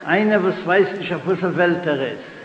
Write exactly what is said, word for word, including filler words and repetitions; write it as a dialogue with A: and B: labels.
A: Einer, was weiß nicht, auf welcher Welt er ist.